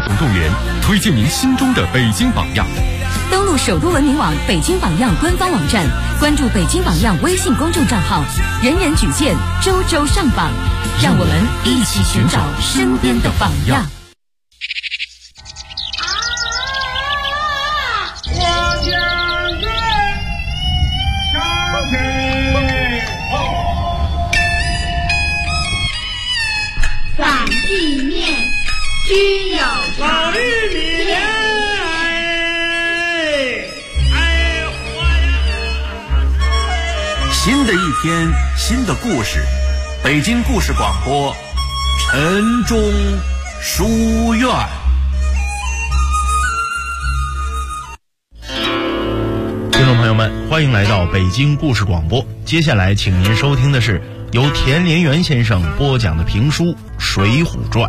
总动员，推荐您心中的北京榜样。 登录首都文明网北京榜样官方网站，关注北京榜样微信公众账号，人人举荐，周周上榜，让我们一起寻找身边的榜样。 反地面均有法律里面， 新的一天，新的故事，北京故事广播，晨钟书院。 听众朋友们，欢迎来到北京故事广播。接下来，请您收听的是由田连元先生播讲的评书《水浒传》。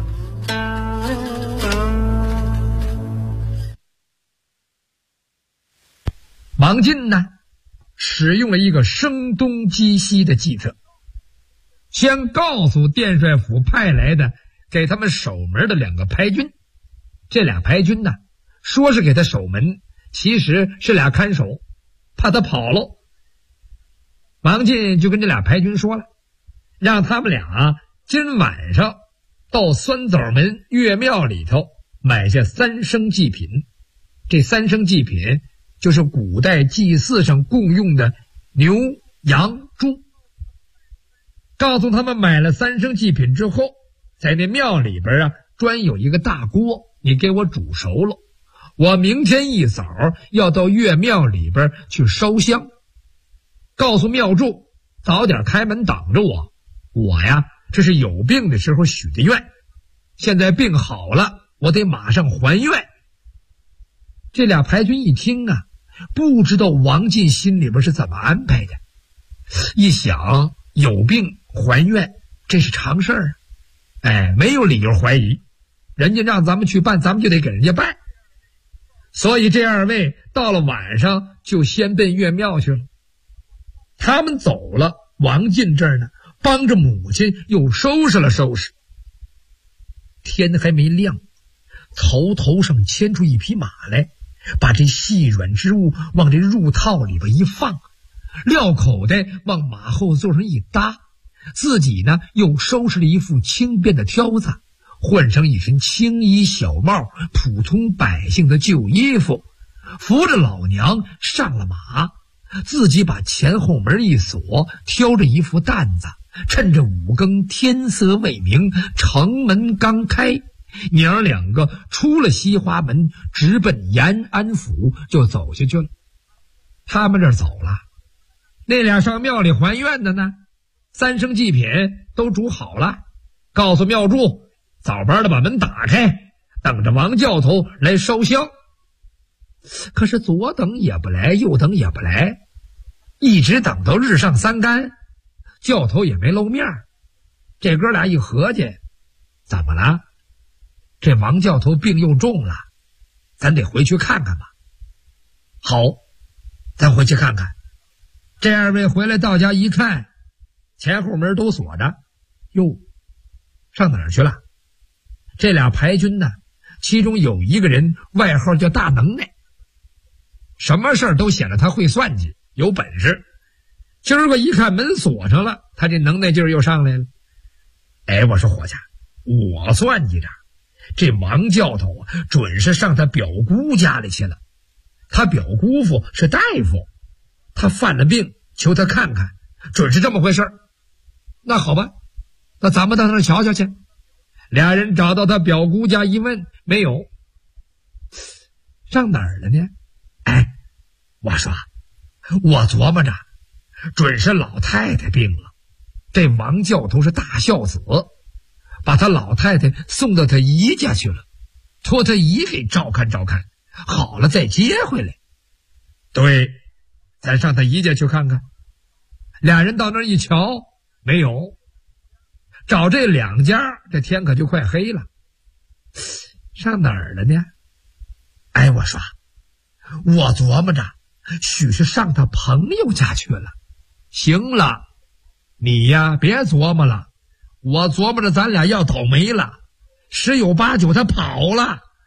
王进呢，使用了一个声东击西的计策，先告诉殿帅府派来的给他们守门的2个牌军，这俩牌军呢，说是给他守门，其实是俩看守，怕他跑了。王进就跟这俩牌军说了，让他们俩今晚上到酸枣门岳庙里头买下3升祭品。这3升祭品就是古代祭祀上共用的牛、羊、猪。告诉他们买了3升祭品之后，在那庙里边专有一个大锅，你给我煮熟了，我明天一早要到岳庙里边去烧香。告诉庙祝早点开门等着我，我呀这是有病的时候许的愿，现在病好了，我得马上还愿。这俩牌军一听不知道王进心里边是怎么安排的，一想有病还愿这是常事没有理由怀疑，人家让咱们去办，咱们就得给人家办。所以这2位到了晚上就先奔岳庙去了。他们走了，王进这儿呢帮着母亲又收拾了收拾。天还没亮，曹头上牵出一匹马来，把这细软之物往这入套里边一放，撂口袋往马后座上一搭，自己呢又收拾了一副轻便的挑子，换上一身青衣小帽，普通百姓的旧衣服，扶着老娘上了马，自己把前后门一锁，挑着一副担子，趁着5更天色未明，城门刚开，娘2个出了西华门，直奔延安府就走下去了。他们这儿走了，那俩上庙里还愿的呢，3升祭品都煮好了，告诉庙祝早班的把门打开，等着王教头来烧香。可是左等也不来，右等也不来，一直等到日上3竿，教头也没露面。这哥俩一合计，怎么了？这王教头病又重了，咱得回去看看吧。好，咱回去看看。这2位回来到家一看，前后门都锁着。哟，上哪儿去了？这俩牌军呢，其中有一个人外号叫大能耐，什么事儿都显得他会算计，有本事。今儿个一看门锁上了，他这能耐劲儿又上来了。我说伙计，我算计着这王教头准是上他表姑家里去了，他表姑父是大夫，他犯了病，求他看看，准是这么回事。那好吧，那咱们到那儿瞧瞧去。俩人找到他表姑家一问，没有。上哪儿了呢？我说我琢磨着准是老太太病了，这王教头是大孝子，把他老太太送到他姨家去了，托他姨给照看照看，好了再接回来。对，咱上他姨家去看看。俩人到那儿一瞧，没有。找这2家，这天可就快黑了。上哪儿了呢？我说我琢磨着许是上他朋友家去了。行了，你呀别琢磨了，我琢磨着咱俩要倒霉了，10有8九他跑了，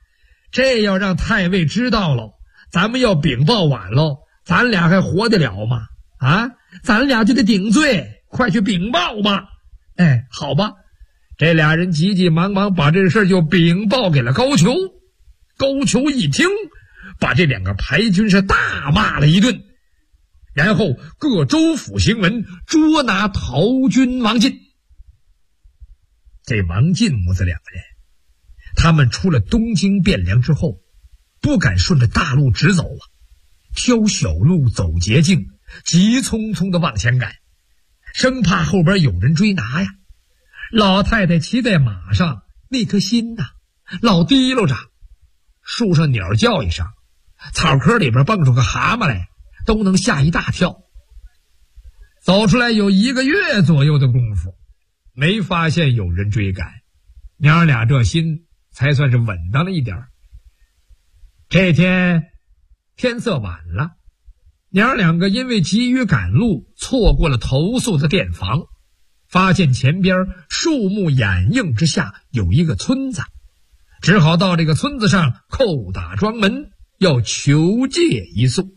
这要让太尉知道了，咱们要禀报晚喽，咱俩还活得了吗？啊，咱俩就得顶罪，快去禀报吧。哎，好吧，这俩人急急忙忙把这事就禀报给了高俅。高俅一听，把这两个牌军是大骂了一顿，然后各州府行文捉拿逃军王进。这王进母子两个人，他们出了东京汴梁之后，不敢顺着大路直走啊，挑小路走捷径，急匆匆的往前赶，生怕后边有人追拿呀。老太太骑在马上，那颗心呐，老提溜着。树上鸟叫一声，草坑里边蹦出个蛤蟆来，都能吓一大跳。走出来有1个月左右的功夫，没发现有人追赶，娘俩这心才算是稳当了一点。这天天色晚了，娘两个因为急于赶路，错过了投宿的店房，发现前边树木掩映之下有一个村子，只好到这个村子上叩打庄门，要求借一宿。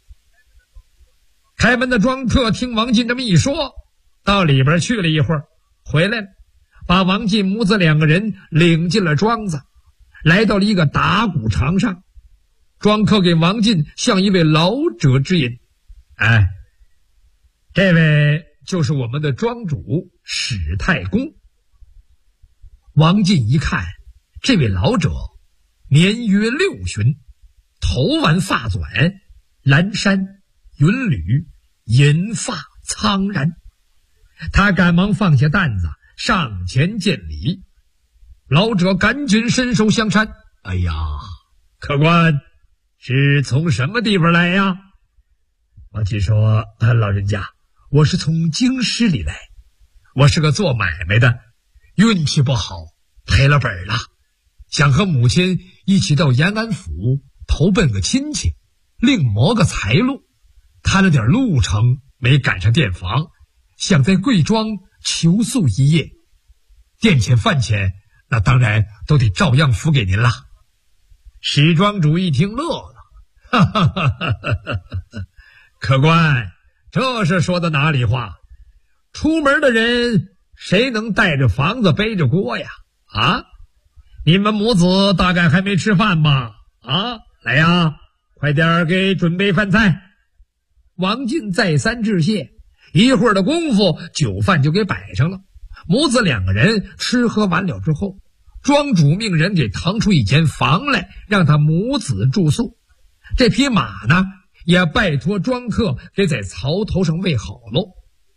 开门的庄客听王进这么一说，到里边去了一会儿，回来了，把王进母子两个人领进了庄子，来到了一个打谷场上。庄客给王进向一位老者指引，哎，这位就是我们的庄主史太公。王进一看，这位老者年约60旬，头完发短，蓝衫云履，银发苍然。他赶忙放下担子，上前见礼。老者赶紧伸手相搀，哎呀，客官是从什么地方来呀？王进说，老人家，我是从京师里来，我是个做买卖的，运气不好，赔了本了，想和母亲一起到延安府投奔个亲戚，另谋个财路，看了点路程，没赶上店房，想在贵庄求宿一夜，店钱饭钱那当然都得照样付给您了。史庄主一听乐了，哈哈哈哈哈！客官，这是说的哪里话？出门的人谁能带着房子背着锅呀？啊，你们母子大概还没吃饭吧？啊，来呀，快点给准备饭菜。王进再三致谢，一会儿的功夫，酒饭就给摆上了。母子两个人吃喝完了之后，庄主命人给腾出一间房来，让他母子住宿。这匹马呢，也拜托庄客给在槽头上喂好喽。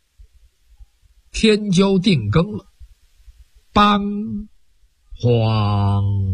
天交定更了，梆晃，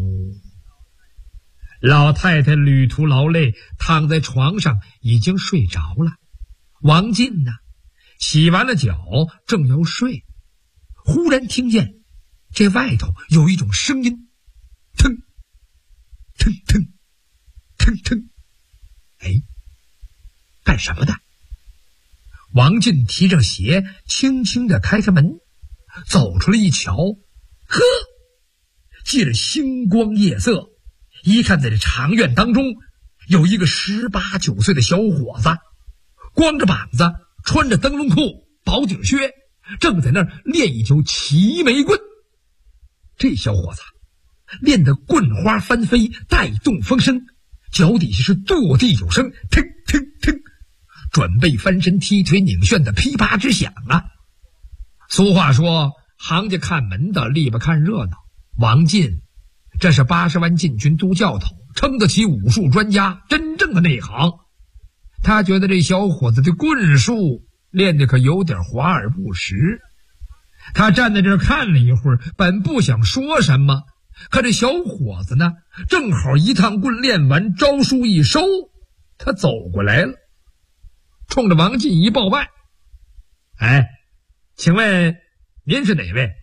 老太太旅途劳累，躺在床上已经睡着了。王进呢，洗完了脚正要睡，忽然听见这外头有一种声音，腾腾腾腾腾，哎，干什么的？王进提着鞋轻轻地开开门，走出来一瞧，呵，借着星光夜色，一看在这长院当中有一个18、19岁的小伙子，光着膀子，穿着灯笼裤、薄底靴，正在那儿练一条齐眉棍。这小伙子练得棍花翻飞，带动风声，脚底下是跺地有声，腾腾腾，准备翻身踢腿拧旋的噼啪之响啊！俗话说，行家看门的，力不看热闹。王进这是80万禁军都教头，称得起武术专家，真正的内行。他觉得这小伙子的棍术练得可有点华而不实。他站在这儿看了一会儿，本不想说什么，可这小伙子呢，正好一趟棍练完，招数一收，他走过来了，冲着王进一报拜：“哎，请问您是哪位？”“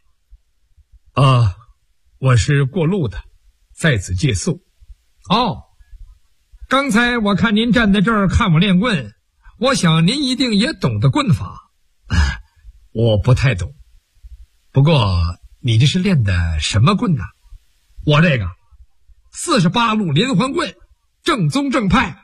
我是过路的，在此借宿。”“哦，刚才我看您站在这儿看我练棍，我想您一定也懂得棍法。”“我不太懂，不过你这是练的什么棍呢？”“我这个 48路连环棍，正宗正派。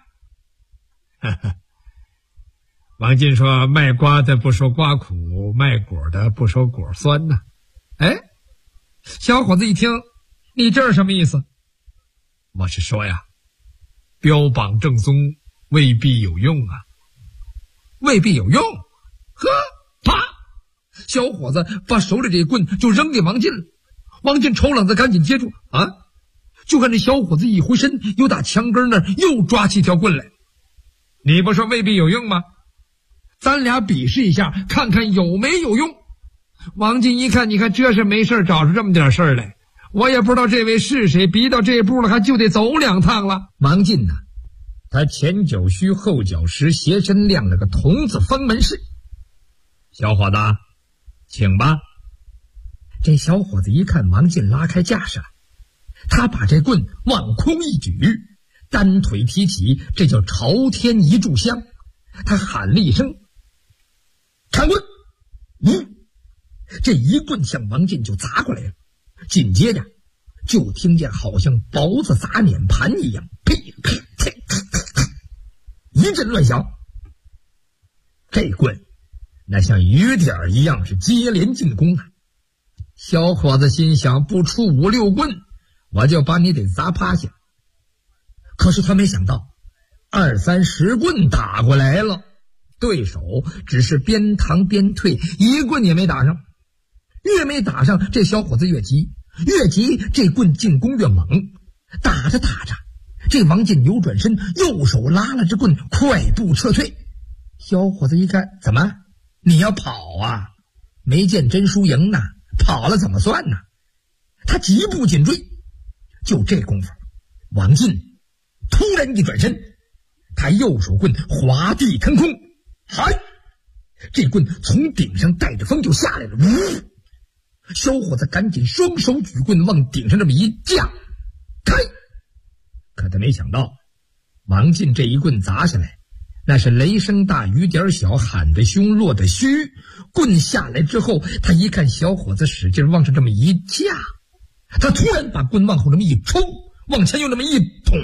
王进说，卖瓜的不说瓜苦，卖果的不说果酸呐。哎，小伙子一听，你这是什么意思？我是说呀，标榜正宗未必有用啊。未必有用？呵，啪！小伙子把手里这棍就扔给王进了。王进瞅冷子赶紧接住啊！就看这小伙子一回身，又打墙根那儿又抓起一条棍来。你不说未必有用吗？咱俩比试一下，看看有没有用。王进一看，你看这是没事找出这么点事儿来，我也不知道这位是谁，逼到这步了还就得走2趟了。王进呢，他前脚虚后脚实，斜身亮了个童子方门式。小伙子，请吧。这小伙子一看王进拉开架势了，他把这棍往空一举，单腿提起，这叫朝天一炷香。他喊了一声看棍，这一棍向王进就砸过来了。紧接着就听见好像雹子砸碾盘一样，噼噼噼一阵乱响。这棍那像雨点一样是接连进攻啊！小伙子心想，不出5、6棍，我就把你得砸趴下。可是他没想到，2、3、10棍打过来了，对手只是边扛边退，一棍也没打上。越没打上，这小伙子越急，越急这棍进攻越猛。打着打着，这王进扭转身，右手拉了支棍，快步撤退。小伙子一看，怎么你要跑啊？没见真输赢呢，跑了怎么算呢？他急步紧追。就这功夫，王进突然一转身，他右手棍滑地腾空，嗨！这棍从顶上带着风就下来了，呜！小伙子赶紧双手举棍往顶上这么一架，开！可他没想到，王进这一棍砸下来，那是雷声大雨点小，喊得凶落得虚。棍下来之后，他一看小伙子使劲往上这么一架，他突然把棍往后这么一抽，往前又那么一捅，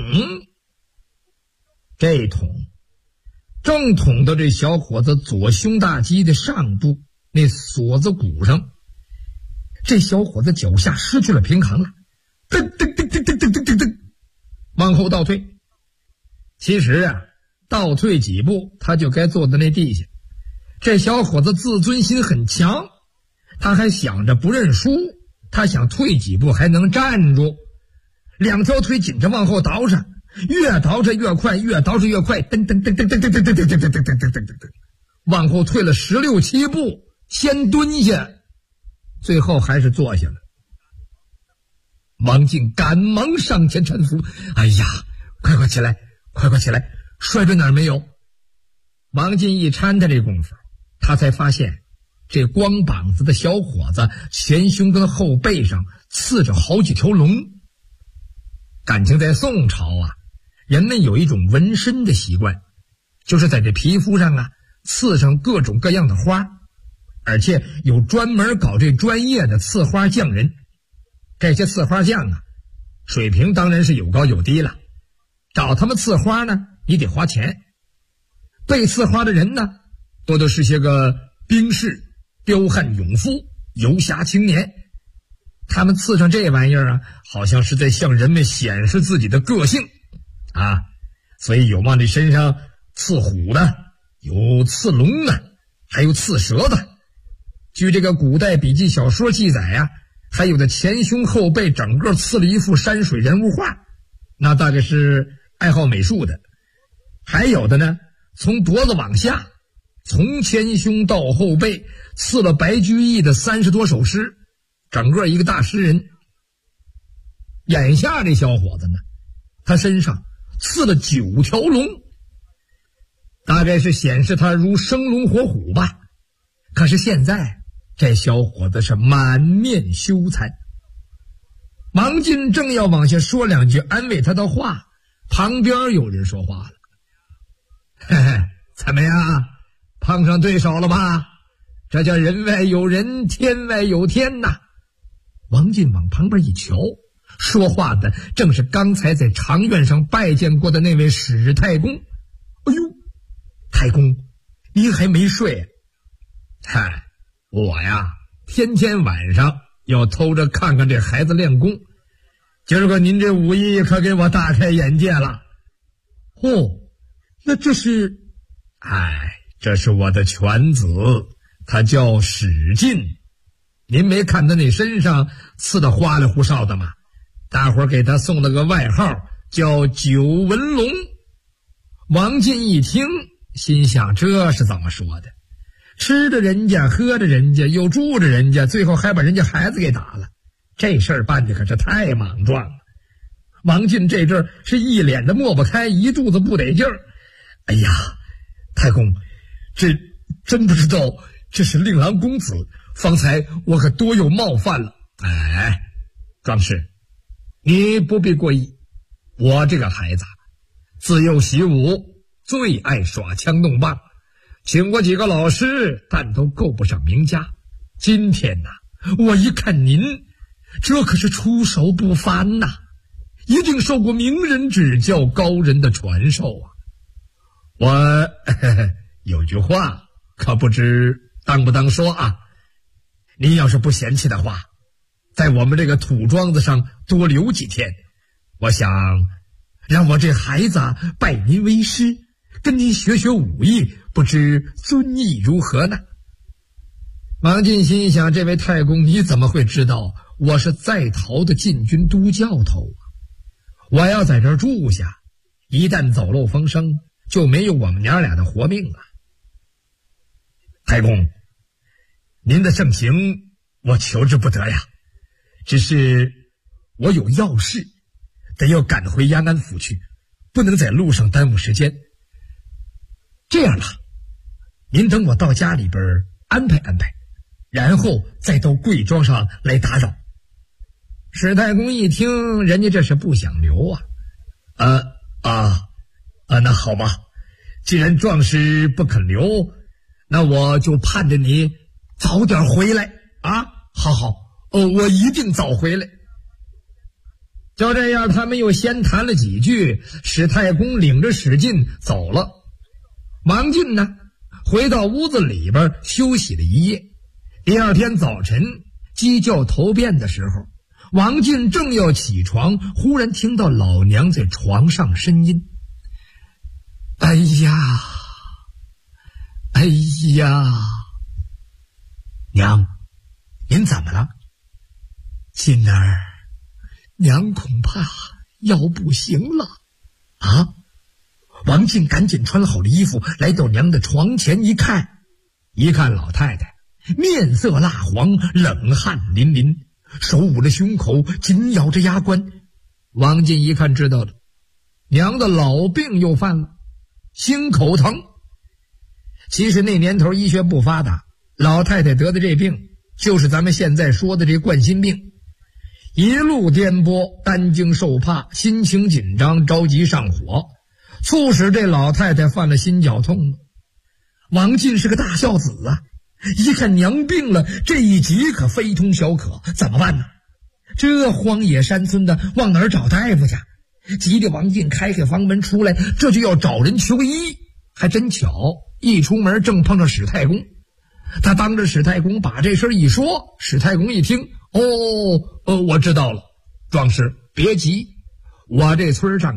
这捅正捅到这小伙子左胸大肌的上部那锁子骨上。这小伙子脚下失去了平衡了，噔噔噔噔噔噔噔噔噔，往后倒退。其实啊，倒退几步他就该坐在那地下。这小伙子自尊心很强，他还想着不认输，他想退几步还能站住。2条腿紧着往后倒着，越倒着越快，越倒着越快，噔噔噔噔噔噔噔噔噔噔噔噔噔噔噔，往后退了16、17步，先蹲下，最后还是坐下了。王进赶忙上前搀扶，哎呀，快起来，快起来，摔着哪儿没有？王进一搀他这功夫，他才发现这光膀子的小伙子前胸跟后背上刺着好几条龙。感情在宋朝啊，人们有一种纹身的习惯，就是在这皮肤上啊刺上各种各样的花，而且有专门搞这专业的刺花匠人。这些刺花匠啊，水平当然是有高有低了，找他们刺花呢，你得花钱。被刺花的人呢，多都是些个兵士、彪悍勇夫、游侠青年。他们刺上这玩意儿啊，好像是在向人们显示自己的个性啊，所以有往这身上刺虎的，有刺龙的，还有刺蛇的。据这个古代笔记小说记载啊，还有的前胸后背整个刺了一幅山水人物画，那大概是爱好美术的。还有的呢，从脖子往下，从前胸到后背刺了白居易的30多首诗，整个一个大诗人。眼下这小伙子呢，他身上刺了9条龙，大概是显示他如生龙活虎吧。可是现在这小伙子是满面羞惭。王进正要往下说2句安慰他的话，旁边有人说话了：嘿嘿，怎么样，碰上对手了吧？这叫人外有人，天外有天呐。王进往旁边一瞧， 说话的正是刚才在长院上拜见过的那位史太公。哎呦，太公，您还没睡？嗨，我呀，天天晚上要偷着看看这孩子练功。今儿个您这武艺可给我大开眼界了。那这是？这是我的犬子，他叫史进。您没看他那身上刺得花里胡哨的吗？大伙儿给他送了个外号叫九纹龙。王进一听，心想这是怎么说的？吃着人家，喝着人家，又住着人家，最后还把人家孩子给打了，这事儿办的可是太莽撞了。王进这阵儿是一脸的抹不开，一肚子不得劲儿。哎呀，太公，这真不知道这是令郎公子，方才我可多有冒犯了。壮士，你不必过意。我这个孩子自幼习武，最爱耍枪弄棒，请过几个老师，但都够不上名家。今天呐，我一看您，这可是出手不凡呐，一定受过名人指教，高人的传授啊。我有句话可不知当不当说啊，您要是不嫌弃的话，在我们这个土庄子上多留几天，我想让我这孩子拜您为师，跟您学学武艺，不知尊意如何呢？王进心想，这位太公你怎么会知道我是在逃的禁军都教头啊？我要在这儿住下，一旦走漏风声，就没有我们娘俩的活命了。太公，您的盛情我求之不得呀，只是我有要事，得要赶回延安府去，不能在路上耽误时间。这样吧，您等我到家里边安排安排，然后再到贵庄上来打扰。史太公一听，人家这是不想留啊。那好吧，既然壮士不肯留，那我就盼着你早点回来啊。好，我一定早回来。就这样，他们又先谈了几句，史太公领着史进走了。王进呢，回到屋子里边休息了一夜。第二天早晨鸡叫头遍的时候，王进正要起床，忽然听到老娘在床上呻吟。哎呀，娘，您怎么了？进儿，娘恐怕要不行了啊！王进赶紧穿好了衣服，来到娘的床前一看老太太面色蜡黄，冷汗淋淋，手捂着胸口，紧咬着牙关。王进一看知道了，娘的老病又犯了，心口疼。其实那年头医学不发达，老太太得的这病就是咱们现在说的这冠心病，一路颠簸，担惊受怕，心情紧张，着急上火，促使这老太太犯了心绞痛。王进是个大孝子啊，一看娘病了，这一急可非同小可，怎么办呢？这荒野山村的往哪儿找大夫去？急得王进开房门出来，这就要找人求医。还真巧，一出门正碰上史太公。他当着史太公把这事一说，史太公一听，我知道了，壮士别急，我这村上